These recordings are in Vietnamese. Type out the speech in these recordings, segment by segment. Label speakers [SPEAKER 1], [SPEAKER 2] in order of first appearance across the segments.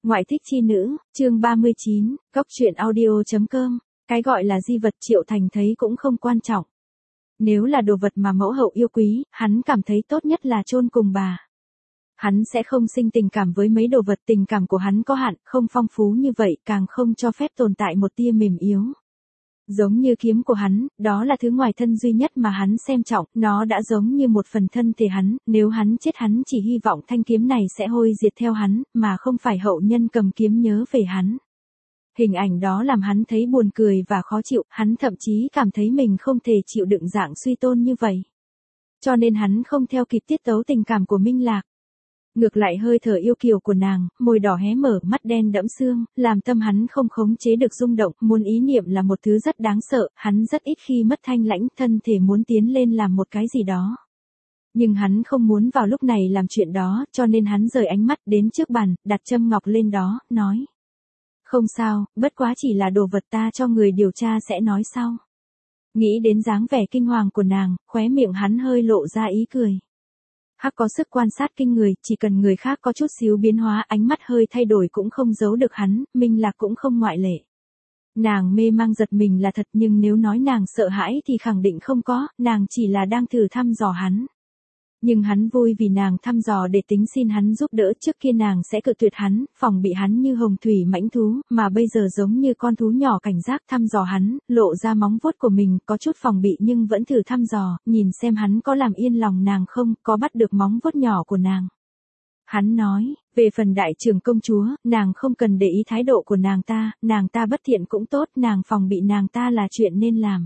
[SPEAKER 1] Ngoại thích chi nữ, chương 39, Cốc truyện audio.com. Cái gọi là di vật Triệu Thành thấy cũng không quan trọng. Nếu là đồ vật mà mẫu hậu yêu quý, hắn cảm thấy tốt nhất là chôn cùng bà. Hắn sẽ không sinh tình cảm với mấy đồ vật, tình cảm của hắn có hạn, không phong phú như vậy, càng không cho phép tồn tại một tia mềm yếu. Giống như kiếm của hắn, đó là thứ ngoài thân duy nhất mà hắn xem trọng, nó đã giống như một phần thân thể hắn, nếu hắn chết hắn chỉ hy vọng thanh kiếm này sẽ hôi diệt theo hắn, mà không phải hậu nhân cầm kiếm nhớ về hắn. Hình ảnh đó làm hắn thấy buồn cười và khó chịu, hắn thậm chí cảm thấy mình không thể chịu đựng dạng suy tôn như vậy. Cho nên hắn không theo kịp tiết tấu tình cảm của Minh Lạc. Ngược lại hơi thở yêu kiều của nàng, môi đỏ hé mở, mắt đen đẫm sương, làm tâm hắn không khống chế được rung động, muốn ý niệm là một thứ rất đáng sợ, hắn rất ít khi mất thanh lãnh, thân thể muốn tiến lên làm một cái gì đó. Nhưng hắn không muốn vào lúc này làm chuyện đó, cho nên hắn rời ánh mắt đến trước bàn, đặt châm ngọc lên đó, nói. Không sao, bất quá chỉ là đồ vật, ta cho người điều tra sẽ nói sau. Nghĩ đến dáng vẻ kinh hoàng của nàng, khóe miệng hắn hơi lộ ra ý cười. Hắc có sức quan sát kinh người, chỉ cần người khác có chút xíu biến hóa, ánh mắt hơi thay đổi cũng không giấu được hắn, Minh Lạc cũng không ngoại lệ. Nàng mê mang giật mình là thật, nhưng nếu nói nàng sợ hãi thì khẳng định không có, nàng chỉ là đang thử thăm dò hắn. Nhưng hắn vui vì nàng thăm dò để tính xin hắn giúp đỡ, trước kia nàng sẽ cự tuyệt hắn, phòng bị hắn như hồng thủy mãnh thú, mà bây giờ giống như con thú nhỏ cảnh giác thăm dò hắn, lộ ra móng vuốt của mình, có chút phòng bị nhưng vẫn thử thăm dò, nhìn xem hắn có làm yên lòng nàng không, có bắt được móng vuốt nhỏ của nàng. Hắn nói, về phần đại trưởng công chúa, nàng không cần để ý thái độ của nàng ta bất thiện cũng tốt, nàng phòng bị nàng ta là chuyện nên làm.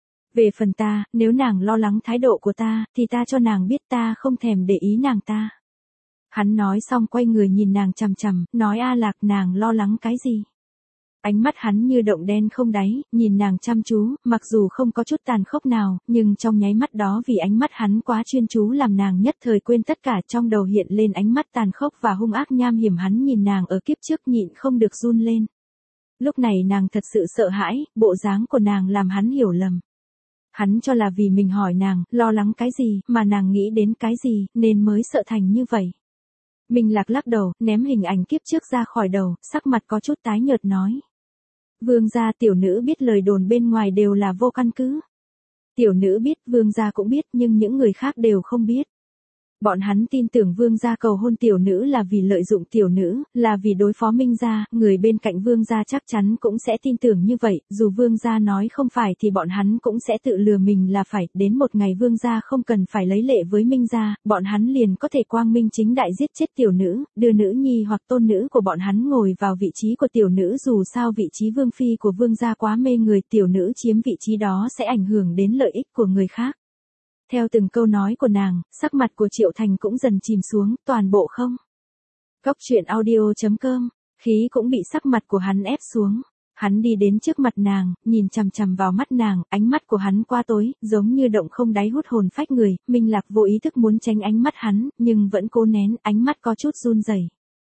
[SPEAKER 1] Về phần ta, nếu nàng lo lắng thái độ của ta, thì ta cho nàng biết ta không thèm để ý nàng ta. Hắn nói xong quay người nhìn nàng chằm chằm, nói A Lạc, nàng lo lắng cái gì? Ánh mắt hắn như động đen không đáy, nhìn nàng chăm chú, mặc dù không có chút tàn khốc nào, nhưng trong nháy mắt đó vì ánh mắt hắn quá chuyên chú làm nàng nhất thời quên tất cả, trong đầu hiện lên ánh mắt tàn khốc và hung ác nham hiểm hắn nhìn nàng ở kiếp trước nhịn không được run lên. Lúc này nàng thật sự sợ hãi, bộ dáng của nàng làm hắn hiểu lầm. Hắn cho là vì mình hỏi nàng, lo lắng cái gì, mà nàng nghĩ đến cái gì, nên mới sợ thành như vậy. Minh Lạc lắc đầu, ném hình ảnh kiếp trước ra khỏi đầu, sắc mặt có chút tái nhợt nói. Vương gia, tiểu nữ biết lời đồn bên ngoài đều là vô căn cứ. Tiểu nữ biết, vương gia cũng biết, nhưng những người khác đều không biết. Bọn hắn tin tưởng vương gia cầu hôn tiểu nữ là vì lợi dụng tiểu nữ, là vì đối phó Minh gia, người bên cạnh vương gia chắc chắn cũng sẽ tin tưởng như vậy, dù vương gia nói không phải thì bọn hắn cũng sẽ tự lừa mình là phải, đến một ngày vương gia không cần phải lấy lệ với Minh gia, bọn hắn liền có thể quang minh chính đại giết chết tiểu nữ, đưa nữ nhi hoặc tôn nữ của bọn hắn ngồi vào vị trí của tiểu nữ, dù sao vị trí vương phi của vương gia quá mê người, tiểu nữ chiếm vị trí đó sẽ ảnh hưởng đến lợi ích của người khác. Theo từng câu nói của nàng, sắc mặt của Triệu Thành cũng dần chìm xuống, toàn bộ không. Cốc truyện audio.com, khí cũng bị sắc mặt của hắn ép xuống. Hắn đi đến trước mặt nàng, nhìn chằm chằm vào mắt nàng, ánh mắt của hắn qua tối, giống như động không đáy hút hồn phách người, Minh Lạc vô ý thức muốn tránh ánh mắt hắn, nhưng vẫn cố nén, ánh mắt có chút run rẩy.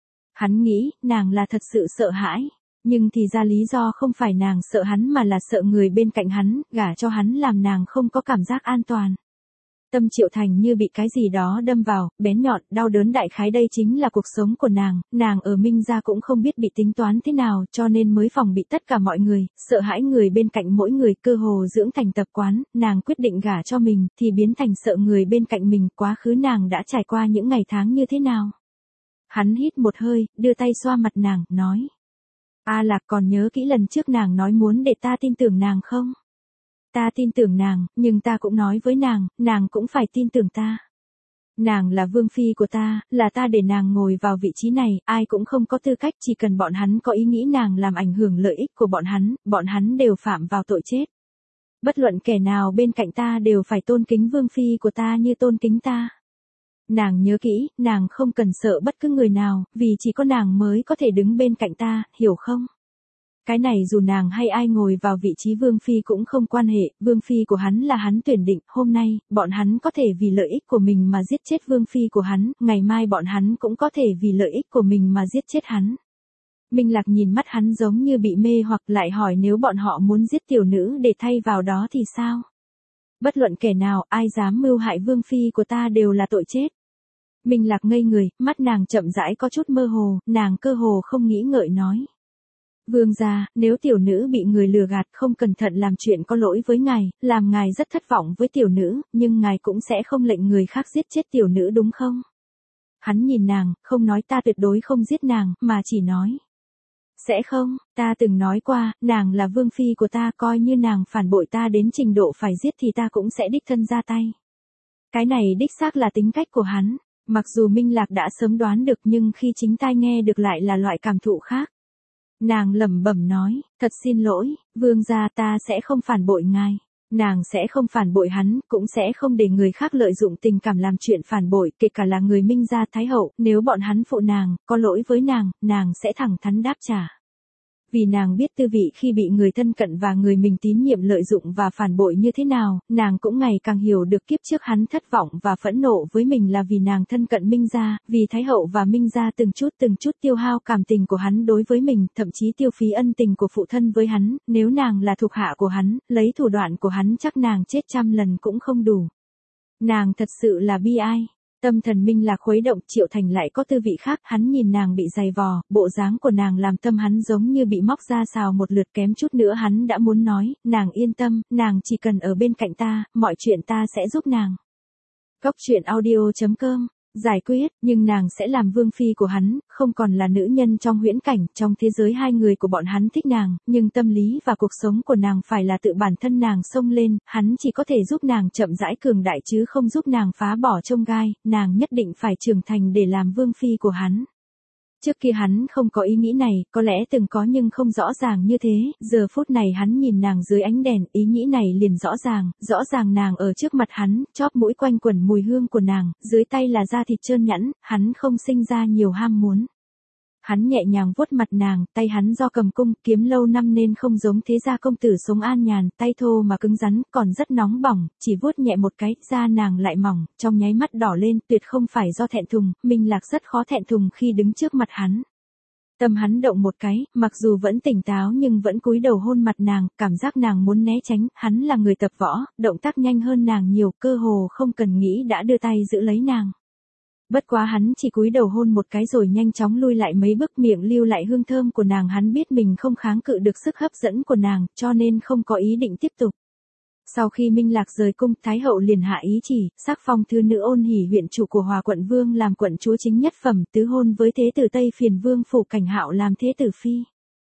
[SPEAKER 1] Hắn nghĩ, nàng là thật sự sợ hãi. Nhưng thì ra lý do không phải nàng sợ hắn mà là sợ người bên cạnh hắn, gả cho hắn làm nàng không có cảm giác an toàn. Tâm Triệu Thành như bị cái gì đó đâm vào, bén nhọn, đau đớn đại khái đây chính là cuộc sống của nàng ở Minh gia cũng không biết bị tính toán thế nào cho nên mới phòng bị tất cả mọi người, sợ hãi người bên cạnh mỗi người, cơ hồ dưỡng thành tập quán, nàng quyết định gả cho mình, thì biến thành sợ người bên cạnh mình, quá khứ nàng đã trải qua những ngày tháng như thế nào. Hắn hít một hơi, đưa tay xoa mặt nàng, nói. A Lạc, còn nhớ kỹ lần trước nàng nói muốn để ta tin tưởng nàng không? Ta tin tưởng nàng, nhưng ta cũng nói với nàng cũng phải tin tưởng ta. Nàng là vương phi của ta, là ta để nàng ngồi vào vị trí này, ai cũng không có tư cách, chỉ cần bọn hắn có ý nghĩ nàng làm ảnh hưởng lợi ích của bọn hắn đều phạm vào tội chết. Bất luận kẻ nào bên cạnh ta đều phải tôn kính vương phi của ta như tôn kính ta. Nàng nhớ kỹ, nàng không cần sợ bất cứ người nào, vì chỉ có nàng mới có thể đứng bên cạnh ta, hiểu không? Cái này dù nàng hay ai ngồi vào vị trí vương phi cũng không quan hệ, vương phi của hắn là hắn tuyển định, hôm nay, bọn hắn có thể vì lợi ích của mình mà giết chết vương phi của hắn, ngày mai bọn hắn cũng có thể vì lợi ích của mình mà giết chết hắn. Minh Lạc nhìn mắt hắn giống như bị mê hoặc, lại hỏi nếu bọn họ muốn giết tiểu nữ để thay vào đó thì sao? Bất luận kẻ nào, ai dám mưu hại vương phi của ta đều là tội chết. Minh Lạc ngây người, mắt nàng chậm rãi có chút mơ hồ, nàng cơ hồ không nghĩ ngợi nói. Vương gia, nếu tiểu nữ bị người lừa gạt không cẩn thận làm chuyện có lỗi với ngài, làm ngài rất thất vọng với tiểu nữ, nhưng ngài cũng sẽ không lệnh người khác giết chết tiểu nữ đúng không? Hắn nhìn nàng, không nói ta tuyệt đối không giết nàng, mà chỉ nói. Sẽ không, ta từng nói qua, nàng là vương phi của ta, coi như nàng phản bội ta đến trình độ phải giết thì ta cũng sẽ đích thân ra tay. Cái này đích xác là tính cách của hắn, mặc dù Minh Lạc đã sớm đoán được nhưng khi chính tai nghe được lại là loại cảm thụ khác. Nàng lẩm bẩm nói, thật xin lỗi, vương gia ta sẽ không phản bội ngài. Nàng sẽ không phản bội hắn, cũng sẽ không để người khác lợi dụng tình cảm làm chuyện phản bội, kể cả là người Minh gia Thái hậu, nếu bọn hắn phụ nàng, có lỗi với nàng sẽ thẳng thắn đáp trả. Vì nàng biết tư vị khi bị người thân cận và người mình tín nhiệm lợi dụng và phản bội như thế nào, nàng cũng ngày càng hiểu được kiếp trước hắn thất vọng và phẫn nộ với mình là vì nàng thân cận Minh gia, vì Thái hậu và Minh gia từng chút tiêu hao cảm tình của hắn đối với mình, thậm chí tiêu phí ân tình của phụ thân với hắn, nếu nàng là thuộc hạ của hắn, lấy thủ đoạn của hắn chắc nàng chết 100 lần cũng không đủ. Nàng thật sự là bi ai. Tâm thần Minh Lạc khuấy động, Triệu Thành lại có tư vị khác, hắn nhìn nàng bị dày vò, bộ dáng của nàng làm tâm hắn giống như bị móc ra xào một lượt, kém chút nữa hắn đã muốn nói, nàng yên tâm, nàng chỉ cần ở bên cạnh ta, mọi chuyện ta sẽ giúp nàng. Góc truyện audio.com giải quyết, nhưng nàng sẽ làm vương phi của hắn, không còn là nữ nhân trong huyễn cảnh, trong thế giới hai người của bọn hắn thích nàng, nhưng tâm lý và cuộc sống của nàng phải là tự bản thân nàng xông lên, hắn chỉ có thể giúp nàng chậm rãi cường đại chứ không giúp nàng phá bỏ chông gai, nàng nhất định phải trưởng thành để làm vương phi của hắn. Trước kia hắn không có ý nghĩ này, có lẽ từng có nhưng không rõ ràng như thế, giờ phút này hắn nhìn nàng dưới ánh đèn, ý nghĩ này liền rõ ràng nàng ở trước mặt hắn, chóp mũi quanh quẩn mùi hương của nàng, dưới tay là da thịt trơn nhẵn, hắn không sinh ra nhiều ham muốn. Hắn nhẹ nhàng vuốt mặt nàng, tay hắn do cầm cung, kiếm lâu năm nên không giống thế gia công tử sống an nhàn, tay thô mà cứng rắn, còn rất nóng bỏng, chỉ vuốt nhẹ một cái, da nàng lại mỏng, trong nháy mắt đỏ lên, tuyệt không phải do thẹn thùng, Minh Lạc rất khó thẹn thùng khi đứng trước mặt hắn. Tâm hắn động một cái, mặc dù vẫn tỉnh táo nhưng vẫn cúi đầu hôn mặt nàng, cảm giác nàng muốn né tránh, hắn là người tập võ, động tác nhanh hơn nàng nhiều, cơ hồ không cần nghĩ đã đưa tay giữ lấy nàng. Bất quá hắn chỉ cúi đầu hôn một cái rồi nhanh chóng lui lại mấy bước, miệng lưu lại hương thơm của nàng, hắn biết mình không kháng cự được sức hấp dẫn của nàng, cho nên không có ý định tiếp tục. Sau khi Minh Lạc rời cung, Thái hậu liền hạ ý chỉ, sắc phong thứ nữ Ôn Hỷ huyện chủ của Hòa quận vương làm quận chúa chính nhất phẩm, tứ hôn với thế tử Tây Phiền vương Phủ Cảnh Hạo làm thế tử phi.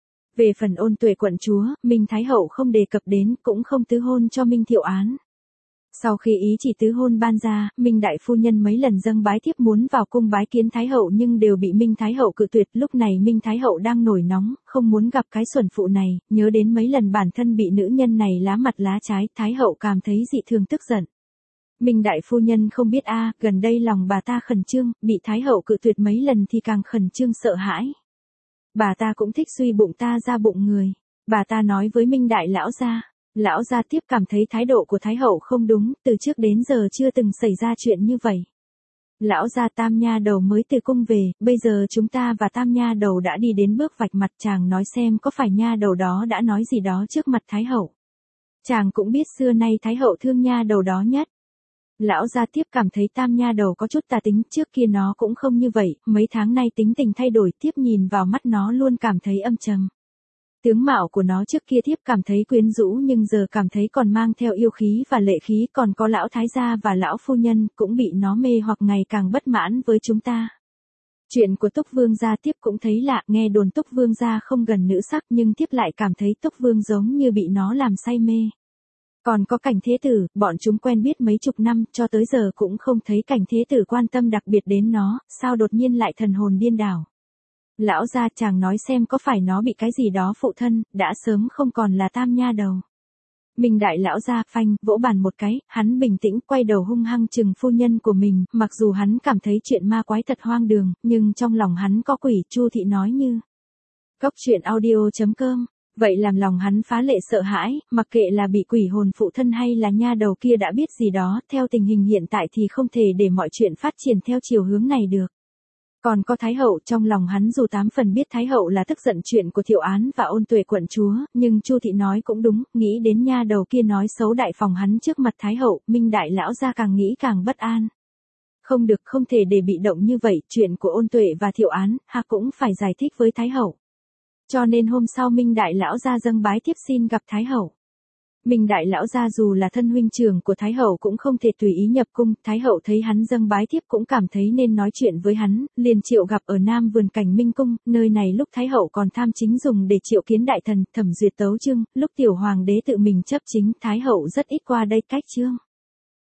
[SPEAKER 1] Về phần Ôn Tuệ quận chúa, Minh Thái hậu không đề cập đến, cũng không tứ hôn cho Minh Thiệu Án. Sau khi ý chỉ tứ hôn ban ra, Minh đại phu nhân mấy lần dâng bái thiếp muốn vào cung bái kiến Thái hậu nhưng đều bị Minh Thái hậu cự tuyệt, lúc này Minh Thái hậu đang nổi nóng, không muốn gặp cái xuẩn phụ này, nhớ đến mấy lần bản thân bị nữ nhân này lá mặt lá trái, Thái hậu cảm thấy dị thường tức giận. Minh đại phu nhân không biết gần đây lòng bà ta khẩn trương, bị Thái hậu cự tuyệt mấy lần thì càng khẩn trương sợ hãi. Bà ta cũng thích suy bụng ta ra bụng người. Bà ta nói với Minh đại lão gia. Lão gia tiếp cảm thấy thái độ của Thái hậu không đúng, từ trước đến giờ chưa từng xảy ra chuyện như vậy. Lão gia Tam nha đầu mới từ cung về, bây giờ chúng ta và Tam nha đầu đã đi đến bước vạch mặt, chàng nói xem có phải nha đầu đó đã nói gì đó trước mặt Thái hậu. Chàng cũng biết xưa nay Thái hậu thương nha đầu đó nhất. Lão gia tiếp cảm thấy Tam nha đầu có chút tà tính, trước kia nó cũng không như vậy, mấy tháng nay tính tình thay đổi, tiếp nhìn vào mắt nó luôn cảm thấy âm trầm. Tướng mạo của nó trước kia thiếp cảm thấy quyến rũ nhưng giờ cảm thấy còn mang theo yêu khí và lệ khí, còn có lão thái gia và lão phu nhân cũng bị nó mê hoặc ngày càng bất mãn với chúng ta. Chuyện của Túc Vương gia tiếp cũng thấy lạ, nghe đồn Túc Vương gia không gần nữ sắc nhưng tiếp lại cảm thấy Túc Vương giống như bị nó làm say mê. Còn có Cảnh thế tử, bọn chúng quen biết mấy chục năm, cho tới giờ cũng không thấy Cảnh thế tử quan tâm đặc biệt đến nó, sao đột nhiên lại thần hồn điên đảo. Lão gia chàng nói xem có phải nó bị cái gì đó phụ thân, đã sớm không còn là Tam nha đầu. Minh đại lão gia phanh, vỗ bàn một cái, hắn bình tĩnh quay đầu hung hăng chừng phu nhân của mình, mặc dù hắn cảm thấy chuyện ma quái thật hoang đường, nhưng trong lòng hắn có quỷ, Chu thị nói như. Góc truyện audio.com, vậy làm lòng hắn phá lệ sợ hãi, mặc kệ là bị quỷ hồn phụ thân hay là nha đầu kia đã biết gì đó, theo tình hình hiện tại thì không thể để mọi chuyện phát triển theo chiều hướng này được. Còn có Thái hậu, trong lòng hắn dù 8 phần biết Thái hậu là tức giận chuyện của Thiệu Án và Ôn Tuệ quận chúa, nhưng Chu thị nói cũng đúng, nghĩ đến nha đầu kia nói xấu đại phòng hắn trước mặt Thái hậu, Minh đại lão gia càng nghĩ càng bất an. Không được, không thể để bị động như vậy, chuyện của Ôn Tuệ và Thiệu Án, cũng phải giải thích với Thái hậu. Cho nên hôm sau Minh Đại Lão gia dâng bái tiếp xin gặp Thái hậu. Minh Đại Lão gia dù là thân huynh trưởng của Thái hậu cũng không thể tùy ý nhập cung, Thái hậu thấy hắn dâng bái tiếp cũng cảm thấy nên nói chuyện với hắn, liền triệu gặp ở Nam Vườn Cảnh Minh Cung, nơi này lúc Thái hậu còn tham chính dùng để triệu kiến đại thần, thẩm duyệt tấu chương, lúc tiểu hoàng đế tự mình chấp chính, Thái hậu rất ít qua đây cách chương.